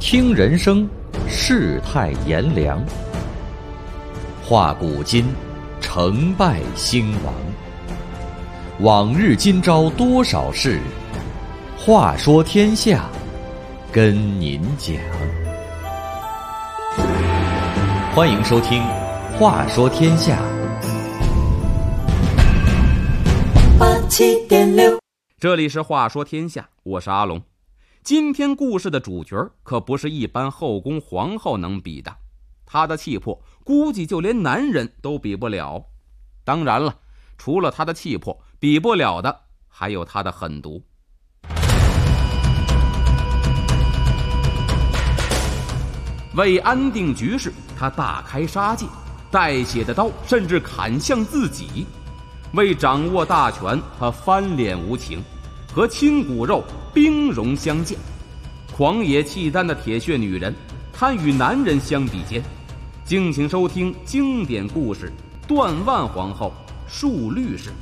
听人生，世态炎凉，话古今，成败兴亡。往日今朝多少事，话说天下，跟您讲。欢迎收听《话说天下》 87.6， 这里是话说天下，我是阿龙。今天故事的主角可不是一般后宫皇后能比的，她的气魄估计就连男人都比不了。当然了，除了她的气魄，比不了的还有她的狠毒。为安定局势，她大开杀戒，带血的刀甚至砍向自己。为掌握大权，她翻脸无情，和亲骨肉兵戎相见。狂野契丹的铁血女人，她与男人相比肩。敬请收听经典故事《断腕皇后述律氏》。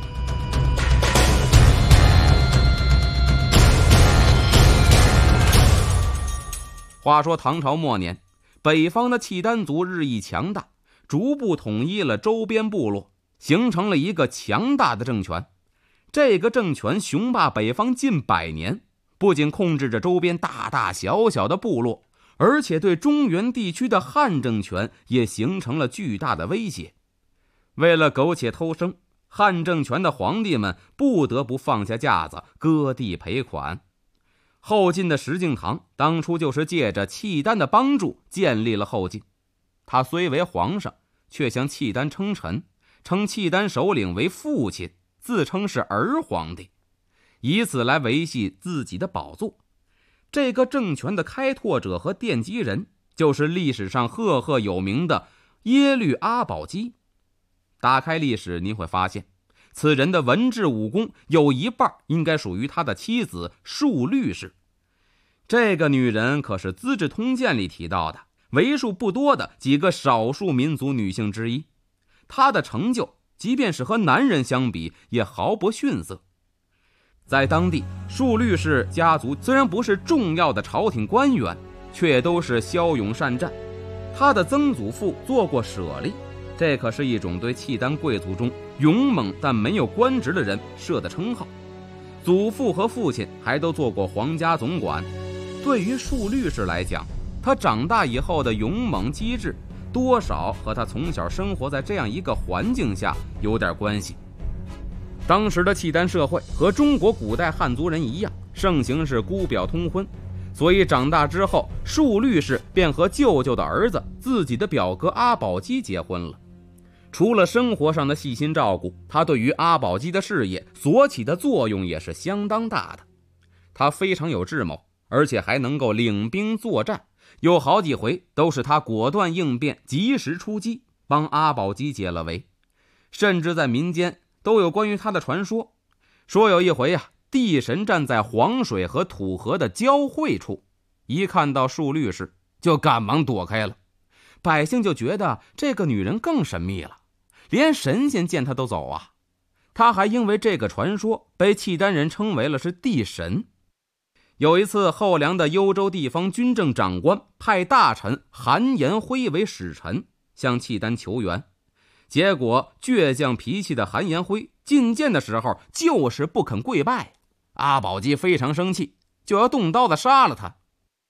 话说唐朝末年，北方的契丹族日益强大，逐步统一了周边部落，形成了一个强大的政权。这个政权雄霸北方近100年，不仅控制着周边大大小小的部落，而且对中原地区的汉政权也形成了巨大的威胁。为了苟且偷生，汉政权的皇帝们不得不放下架子，割地赔款。后晋的石敬瑭当初就是借着契丹的帮助建立了后晋。他虽为皇上，却向契丹称臣，称契丹首领为父亲，自称是儿皇帝，以此来维系自己的宝座。这个政权的开拓者和奠基人，就是历史上赫赫有名的耶律阿保机。打开历史，你会发现此人的文治武功有一半应该属于他的妻子述律氏。这个女人可是《资治通鉴》里提到的为数不多的几个少数民族女性之一。她的成就即便是和男人相比也毫不逊色。在当地，述律氏家族虽然不是重要的朝廷官员，却都是骁勇善战。他的曾祖父做过舍利，这可是一种对契丹贵族中勇猛但没有官职的人设的称号。祖父和父亲还都做过皇家总管。对于述律氏来讲，他长大以后的勇猛机智，多少和他从小生活在这样一个环境下有点关系。当时的契丹社会和中国古代汉族人一样，盛行是姑表通婚，所以长大之后，述律氏便和舅舅的儿子自己的表哥阿保机结婚了。除了生活上的细心照顾，他对于阿保机的事业所起的作用也是相当大的。他非常有智谋，而且还能够领兵作战，有好几回都是他果断应变，及时出击，帮阿保机解了围。甚至在民间都有关于他的传说，说有一回地神站在黄水和土河的交汇处，一看到述律氏就赶忙躲开了。百姓就觉得这个女人更神秘了，连神仙见她都走啊。她还因为这个传说被契丹人称为了是地神。有一次，后梁的幽州地方军政长官派大臣韩延辉为使臣，向契丹求援。结果倔强脾气的韩延辉觐见的时候就是不肯跪拜。阿保机非常生气，就要动刀子杀了他。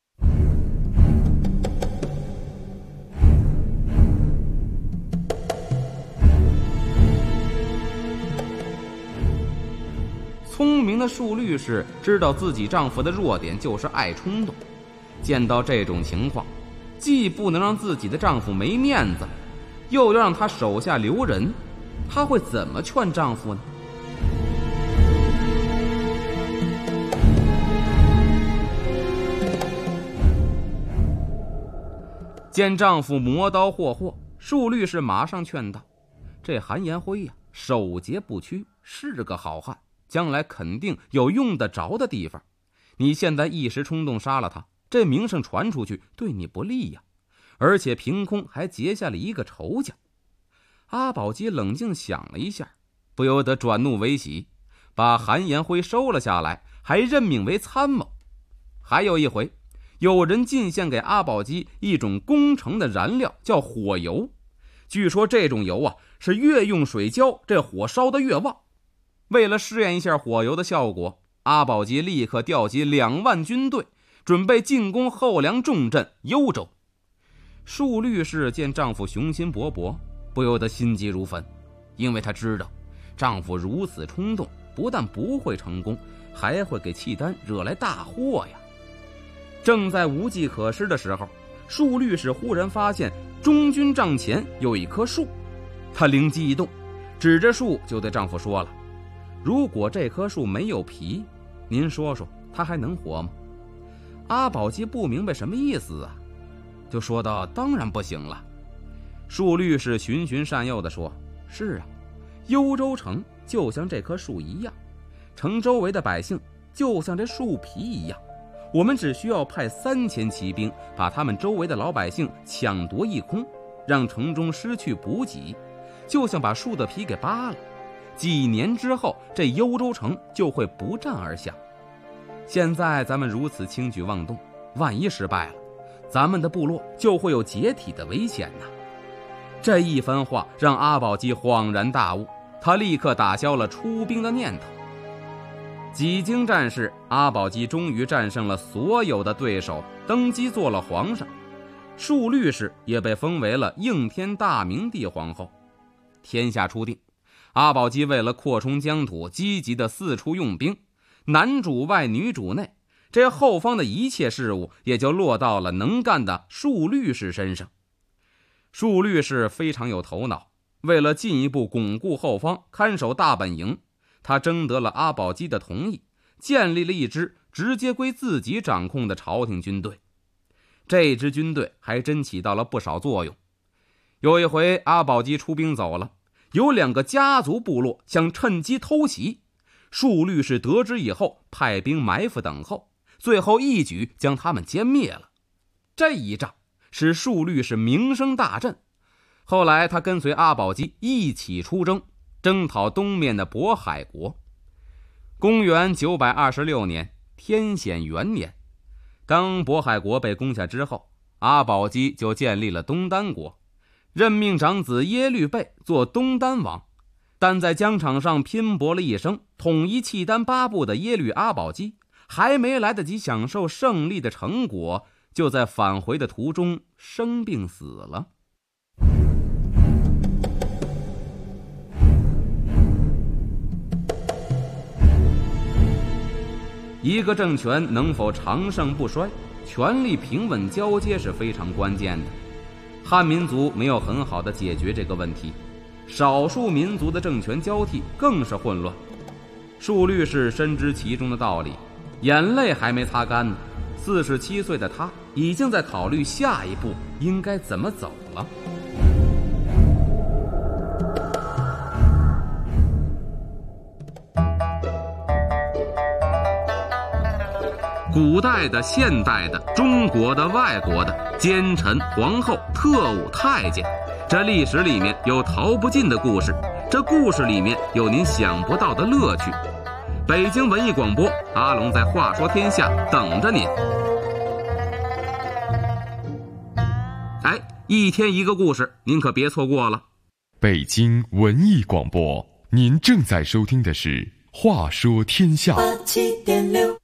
聪明的述律氏知道自己丈夫的弱点就是爱冲动，见到这种情况，既不能让自己的丈夫没面子，又要让他手下留人，她会怎么劝丈夫呢？见丈夫磨刀霍霍，述律氏马上劝道：这韩延辉守节不屈，是个好汉，将来肯定有用得着的地方。你现在一时冲动杀了他，这名声传出去对你不利呀，而且凭空还结下了一个仇家。阿保机冷静想了一下，不由得转怒为喜，把韩延辉收了下来，还任命为参谋。还有一回， 有人进献给阿保机一种攻城的燃料，叫火油。据说这种油是越用水浇，这火烧得越旺。为了试验一下火油的效果，阿保机立刻调集2万军队，准备进攻后梁重镇幽州。束律氏见丈夫雄心勃勃，不由得心急如焚，因为她知道丈夫如此冲动，不但不会成功，还会给契丹惹来大祸呀。正在无计可施的时候，束律氏忽然发现中军帐前有一棵树，她灵机一动，指着树就对丈夫说了：如果这棵树没有皮，您说说它还能活吗？阿保机不明白什么意思啊，就说道：当然不行了。束律氏循循善诱地说：是啊，幽州城就像这棵树一样，城周围的百姓就像这树皮一样，我们只需要派3000骑兵，把他们周围的老百姓抢夺一空，让城中失去补给，就像把树的皮给扒了。几年之后，这幽州城就会不战而降。现在咱们如此轻举妄动，万一失败了，咱们的部落就会有解体的危险呐。这一番话让阿保机恍然大悟，他立刻打消了出兵的念头。几经战事，阿保机终于战胜了所有的对手，登基做了皇上。束律氏也被封为了应天大明帝皇后。天下初定，阿保机为了扩充疆土，积极的四处用兵，男主外女主内，这后方的一切事务也就落到了能干的束律氏身上。束律氏非常有头脑，为了进一步巩固后方，看守大本营，他征得了阿保机的同意，建立了一支直接归自己掌控的朝廷军队。这支军队还真起到了不少作用。有一回阿保机出兵走了，有2个家族部落想趁机偷袭，束律氏得知以后，派兵埋伏等候，最后一举将他们歼灭了。这一仗使束律氏名声大振，后来他跟随阿保机一起出征，征讨东面的渤海国。公元926年，天显元年，当渤海国被攻下之后，阿保机就建立了东丹国，任命长子耶律倍做东丹王。但在疆场上拼搏了一生，统一契丹8部的耶律阿保机还没来得及享受胜利的成果，就在返回的途中生病死了。一个政权能否长盛不衰，权力平稳交接是非常关键的。汉民族没有很好的解决这个问题，少数民族的政权交替更是混乱。束律氏深知其中的道理，眼泪还没擦干呢，47岁的他已经在考虑下一步应该怎么走了。古代的、现代的、中国的、外国的，奸臣、皇后、特务、太监，这历史里面有逃不尽的故事，这故事里面有您想不到的乐趣。北京文艺广播，阿龙在话说天下等着您。一天一个故事，您可别错过了。 北京文艺广播，您正在收听的是话说天下。87.6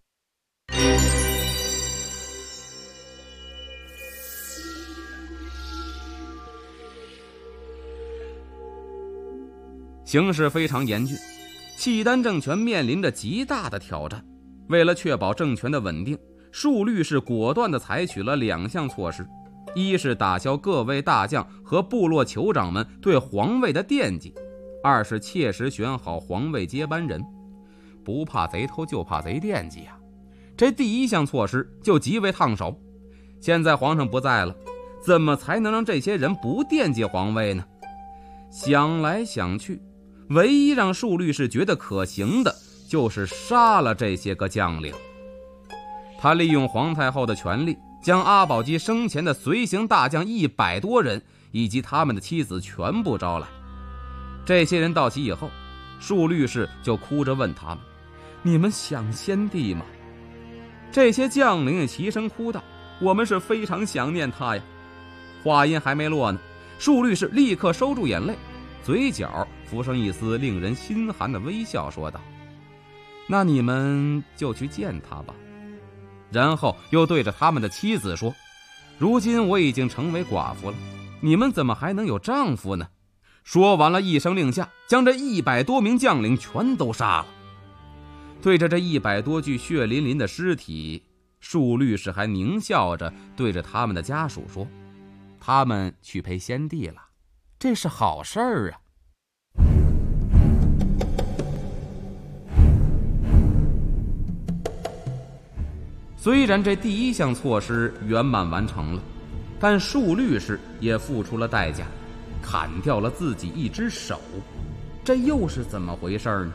形势非常严峻，契丹政权面临着极大的挑战。为了确保政权的稳定，束律氏果断地采取了2项措施：一是打消各位大将和部落酋长们对皇位的惦记；二是切实选好皇位接班人。不怕贼偷，就怕贼惦记啊！这第一项措施就极为烫手。现在皇上不在了，怎么才能让这些人不惦记皇位呢？想来想去，唯一让束律氏觉得可行的就是杀了这些个将领。他利用皇太后的权力，将阿保机生前的随行大将100多人以及他们的妻子全部招来。这些人到齐以后，束律氏就哭着问他们：你们想先帝吗？这些将领也齐声哭道： 我们是非常想念他呀。”话音还没落呢，树律师立刻收住眼泪，嘴角浮上一丝令人心寒的微笑，说道：“那你们就去见他吧。”然后又对着他们的妻子说：“如今我已经成为寡妇了，你们怎么还能有丈夫呢？”说完了，一声令下，将这100多名将领全都杀了。对着这100多具血淋淋的尸体，树律师还狞笑着对着他们的家属说：“他们去陪先帝了，这是好事儿啊。”虽然这第一项措施圆满完成了，但树律师也付出了代价，砍掉了自己一只手，这又是怎么回事呢？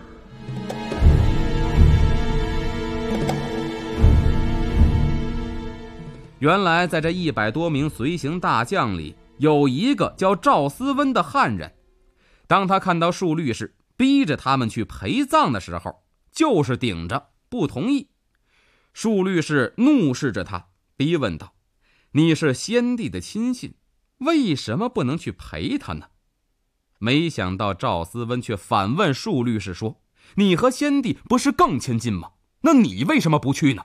原来在这100多名随行大将里，有一个叫赵思温的汉人，当他看到树律师逼着他们去陪葬的时候，就是顶着不同意。树律师怒视着他，逼问道：“你是先帝的亲信，为什么不能去陪他呢？”没想到赵思温却反问树律师说：“你和先帝不是更亲近吗？那你为什么不去呢？”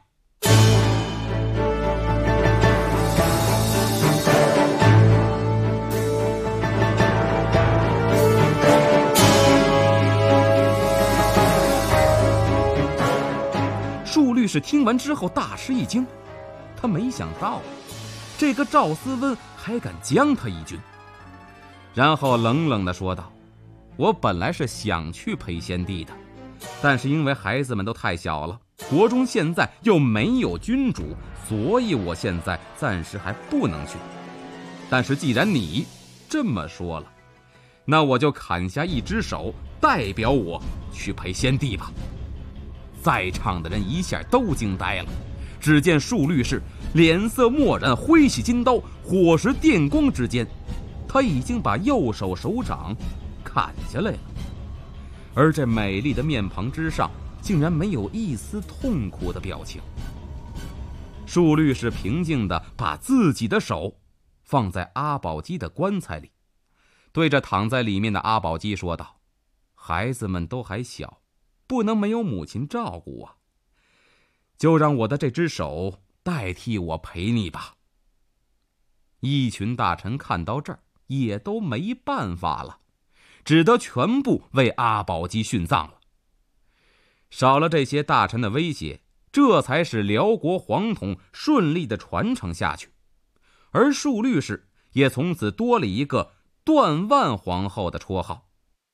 树律师听完之后大吃一惊，他没想到这个赵思温还敢将他一军，然后冷冷地说道：“我本来是想去陪先帝的，但是因为孩子们都太小了，国中现在又没有君主，所以我现在暂时还不能去。但是既然你这么说了，那我就砍下一只手，代表我去陪先帝吧。”在场的人一下都惊呆了，只见树律师脸色漠然，挥起金刀，火石电光之间，他已经把右手手掌砍下来了，而这美丽的面庞之上竟然没有一丝痛苦的表情。树律师平静地把自己的手放在阿保机的棺材里，对着躺在里面的阿保机说道：“孩子们都还小，不能没有母亲照顾啊，就让我的这只手代替我陪你吧。”一群大臣看到这儿也都没办法了，只得全部为阿保机殉葬了。少了这些大臣的威胁，这才使辽国皇统顺利地传承下去，而树律师也从此多了一个断腕皇后的绰号。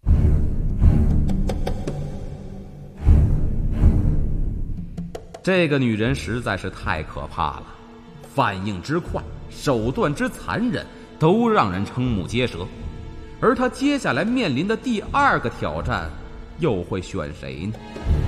这个女人实在是太可怕了，反应之快，手段之残忍，都让人瞠目结舌。而她接下来面临的第2个挑战，又会选谁呢？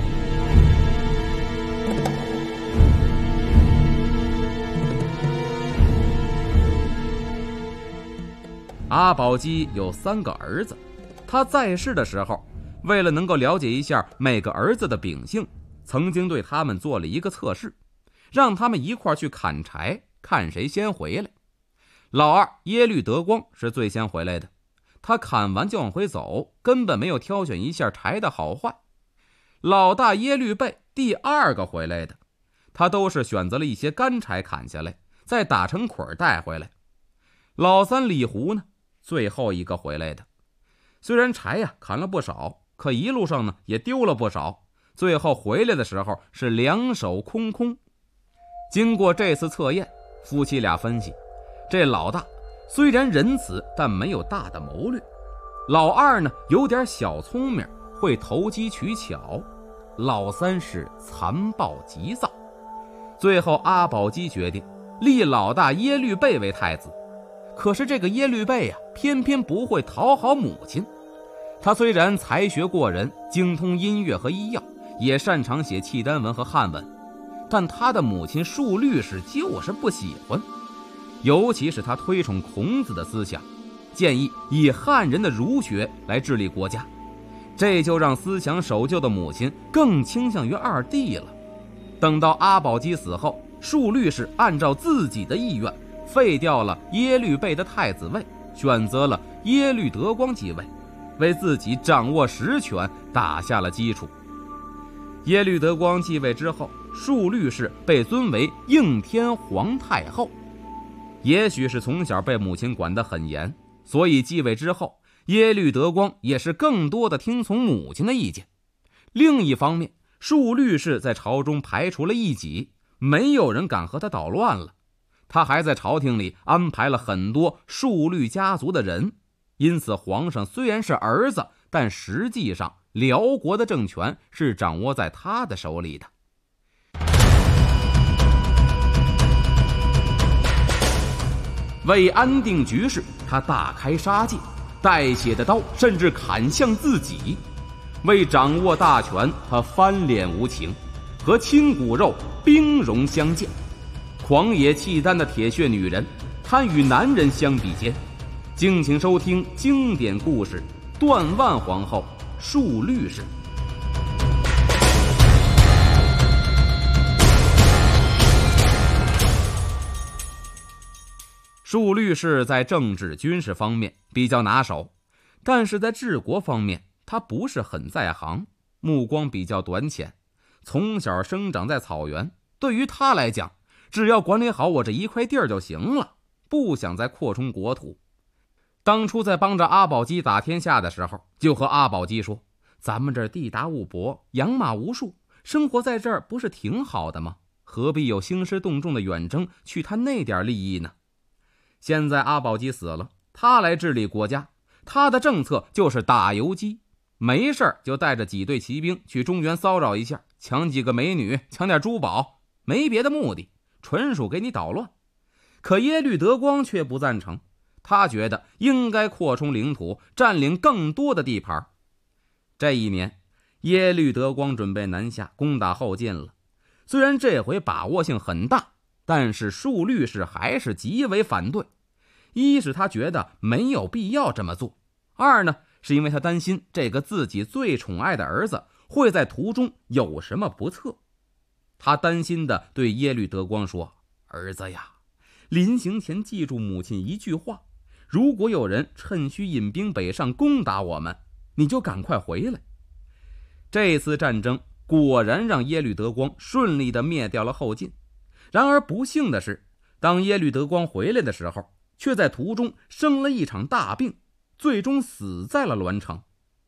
阿保机有3个儿子，他在世的时候，为了能够了解一下每个儿子的秉性，曾经对他们做了一个测试，让他们一块去砍柴，看谁先回来。老二耶律德光是最先回来的，他砍完就往回走，根本没有挑选一下柴的好坏。老大耶律倍第2个回来的，他都是选择了一些干柴砍下来，再打成捆带回来。老三李胡呢，最后一个回来的，虽然柴砍了不少，可一路上呢也丢了不少，最后回来的时候是2手空空。经过这次测验，夫妻俩分析，这老大虽然仁慈，但没有大的谋略；老二呢有点小聪明，会投机取巧；老三是残暴急躁。最后阿保机决定立老大耶律倍为太子，可是这个耶律倍偏偏不会讨好母亲。他虽然才学过人，精通音乐和医药，也擅长写契丹文和汉文，但他的母亲树律师就是不喜欢，尤其是他推崇孔子的思想，建议以汉人的儒学来治理国家，这就让思想守旧的母亲更倾向于二弟了。等到阿保机死后， 述律氏按照自己的意愿废掉了耶律倍的太子位，选择了耶律德光继位，为自己掌握实权打下了基础。耶律德光继位之后，述律氏被尊为应天皇太后。也许是从小被母亲管得很严，所以继位之后，耶律德光也是更多的听从母亲的意见。另一方面，述律氏在朝中排除了异己，没有人敢和他捣乱了。他还在朝廷里安排了很多述律家族的人，因此皇上虽然是儿子，但实际上辽国的政权是掌握在他的手里的。为安定局势，他大开杀戒，带血的刀甚至砍向自己。为掌握大权，他翻脸无情，和亲骨肉兵戎相见。狂野契丹的铁血女人，堪与男人相比肩。敬请收听经典故事《段万皇后述律氏》。述律氏在政治军事方面比较拿手，但是在治国方面他不是很在行，目光比较短浅。从小生长在草原，对于他来讲，只要管理好我这一块地儿就行了，不想再扩充国土。当初在帮着阿保机打天下的时候，就和阿保机说，咱们这儿地大物博，养马无数，生活在这儿不是挺好的吗？何必有兴师动众的远征去贪那点利益呢？现在阿保机死了，他来治理国家，他的政策就是打游击，没事就带着几队骑兵去中原骚扰一下，抢几个美女，抢点珠宝，没别的目的，纯属给你捣乱。可耶律德光却不赞成，他觉得应该扩充领土，占领更多的地盘。这一年，耶律德光准备南下攻打后晋了，虽然这回把握性很大，但是述律氏还是极为反对。一是他觉得没有必要这么做，二呢，是因为他担心这个自己最宠爱的儿子会在途中有什么不测。他担心地对耶律德光说，儿子呀，临行前记住母亲一句话，如果有人趁虚引兵北上攻打我们，你就赶快回来。这次战争果然让耶律德光顺利地灭掉了后晋。然而不幸的是，当耶律德光回来的时候，却在途中生了一场大病，最终死在了栾城。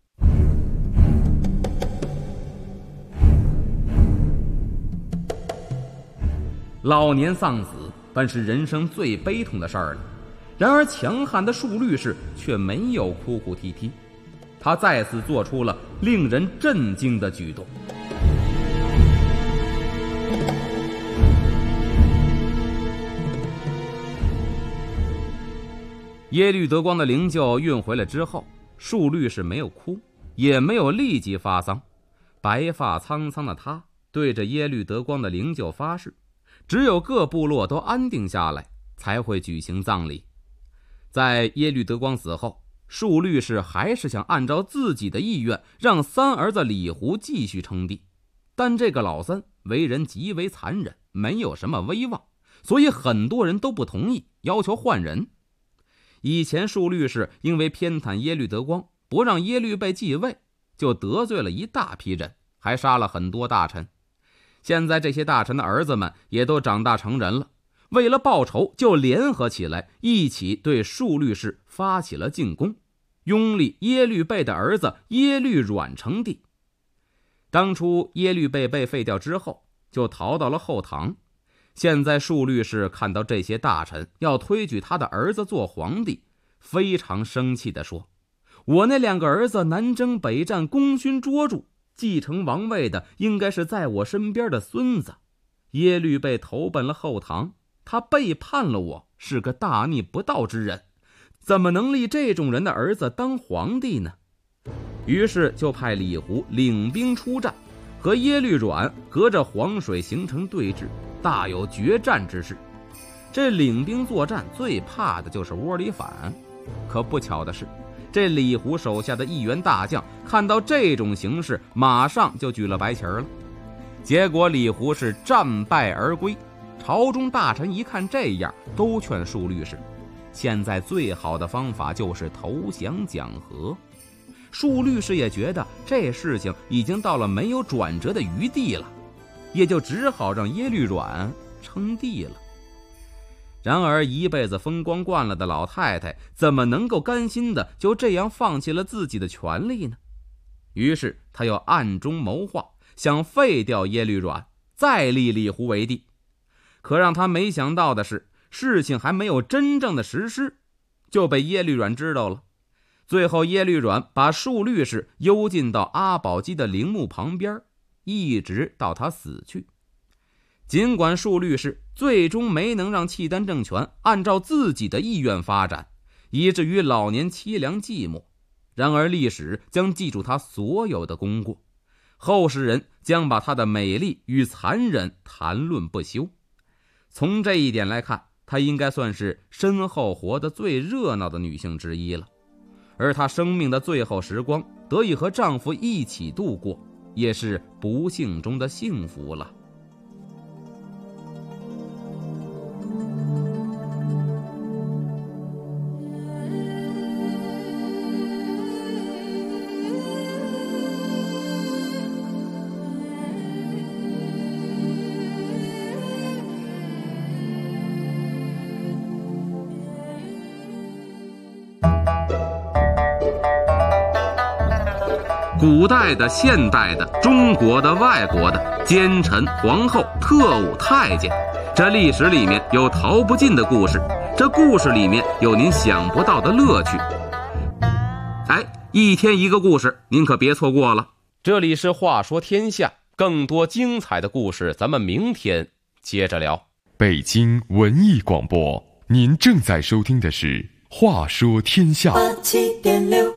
老年丧死本是人生最悲痛的事儿了，然而强悍的述律氏却没有哭哭啼啼，他再次做出了令人震惊的举动。耶律德光的灵柩运回来之后，述律氏没有哭，也没有立即发丧。白发苍苍的他对着耶律德光的灵柩发誓，只有各部落都安定下来，才会举行葬礼。在耶律德光死后，述律氏还是想按照自己的意愿让三儿子李胡继续称帝，但这个老三为人极为残忍，没有什么威望，所以很多人都不同意，要求换人。以前述律氏因为偏袒耶律德光，不让耶律倍继位，就得罪了一大批人，还杀了很多大臣。现在这些大臣的儿子们也都长大成人了，为了报仇，就联合起来，一起对述律氏发起了进攻，拥立耶律倍的儿子耶律阮成帝。当初耶律倍被废掉之后，就逃到了后唐。现在述律氏看到这些大臣要推举他的儿子做皇帝，非常生气地说，我那两个儿子南征北战，功勋卓著，继承王位的应该是在我身边的孙子。耶律倍投奔了后唐，他背叛了我，是个大逆不道之人，怎么能立这种人的儿子当皇帝呢？于是就派李胡领兵出战，和耶律阮隔着黄水形成对峙，大有决战之势。这领兵作战最怕的就是窝里反，可不巧的是，这李胡手下的一员大将看到这种形势，马上就举了白旗了。结果李胡是战败而归， 朝中大臣一看这样，都劝舒律师，现在最好的方法就是投降讲和。舒律师也觉得这事情已经到了没有转折的余地了，也就只好让耶律阮称帝了。然而一辈子风光惯了的老太太怎么能够甘心的就这样放弃了自己的权利呢？于是他又暗中谋划，想废掉耶律阮，再立李胡为帝。可让他没想到的是，事情还没有真正的实施，就被耶律阮知道了。最后耶律阮把舒律师幽禁到阿保机的陵墓旁边，一直到他死去。尽管舒律师最终没能让契丹政权按照自己的意愿发展，以至于老年凄凉寂寞，然而历史将记住他所有的功过，后世人将把他的美丽与残忍谈论不休。从这一点来看，她应该算是身后活得最热闹的女性之一了。而她生命的最后时光得以和丈夫一起度过，也是不幸中的幸福了。古代的、现代的、中国的、外国的，奸臣、皇后、特务、太监，这历史里面有逃不尽的故事，这故事里面有您想不到的乐趣。一天一个故事，您可别错过了。这里是话说天下，更多精彩的故事咱们明天接着聊。 北京文艺广播，您正在收听的是话说天下。 87.6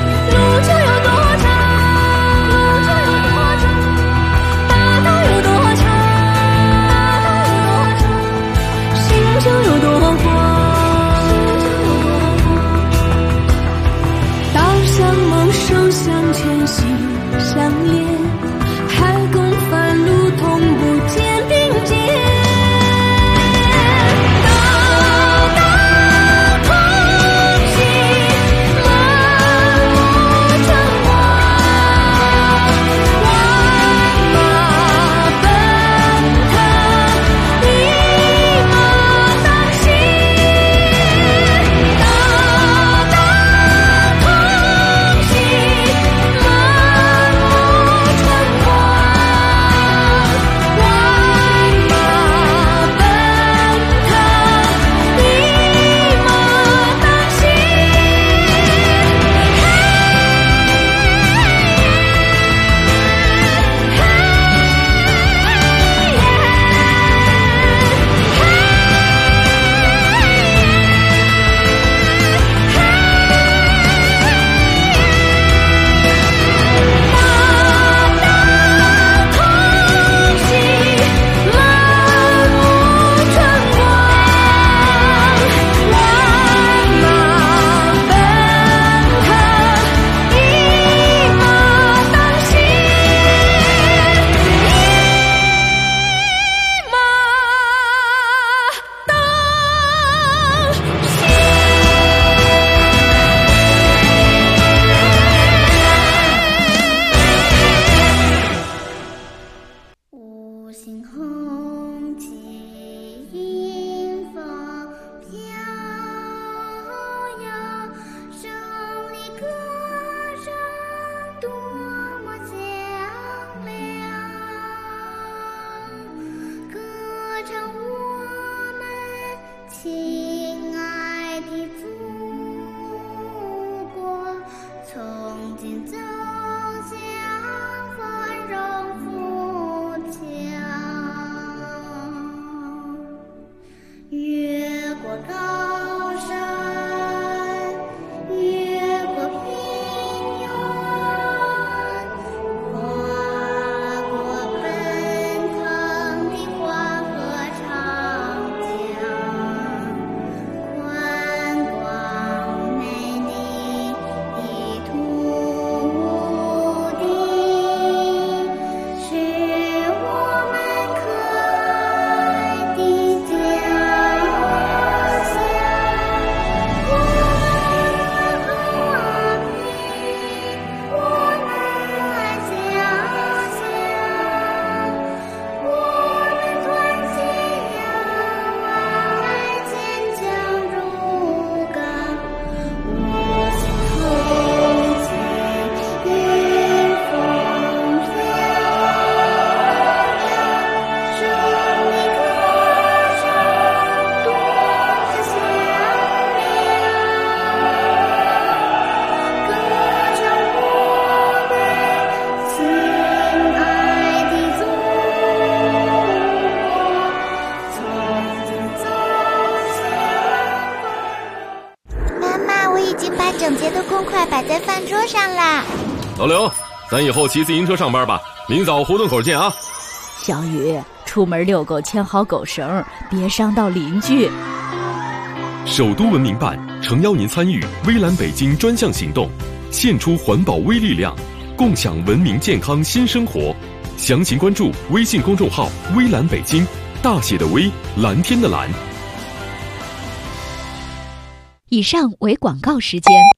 有多摆在饭桌上啦。 老刘，咱以后骑自行车上班吧，明早胡同口见啊。 小雨，出门遛狗牵好狗绳，别伤到邻居。 首都文明办诚邀您参与微蓝北京专项行动，献出环保微力量，共享文明健康新生活。详情关注微信公众号微蓝北京，大写的微，蓝天的蓝。 以上为广告时间。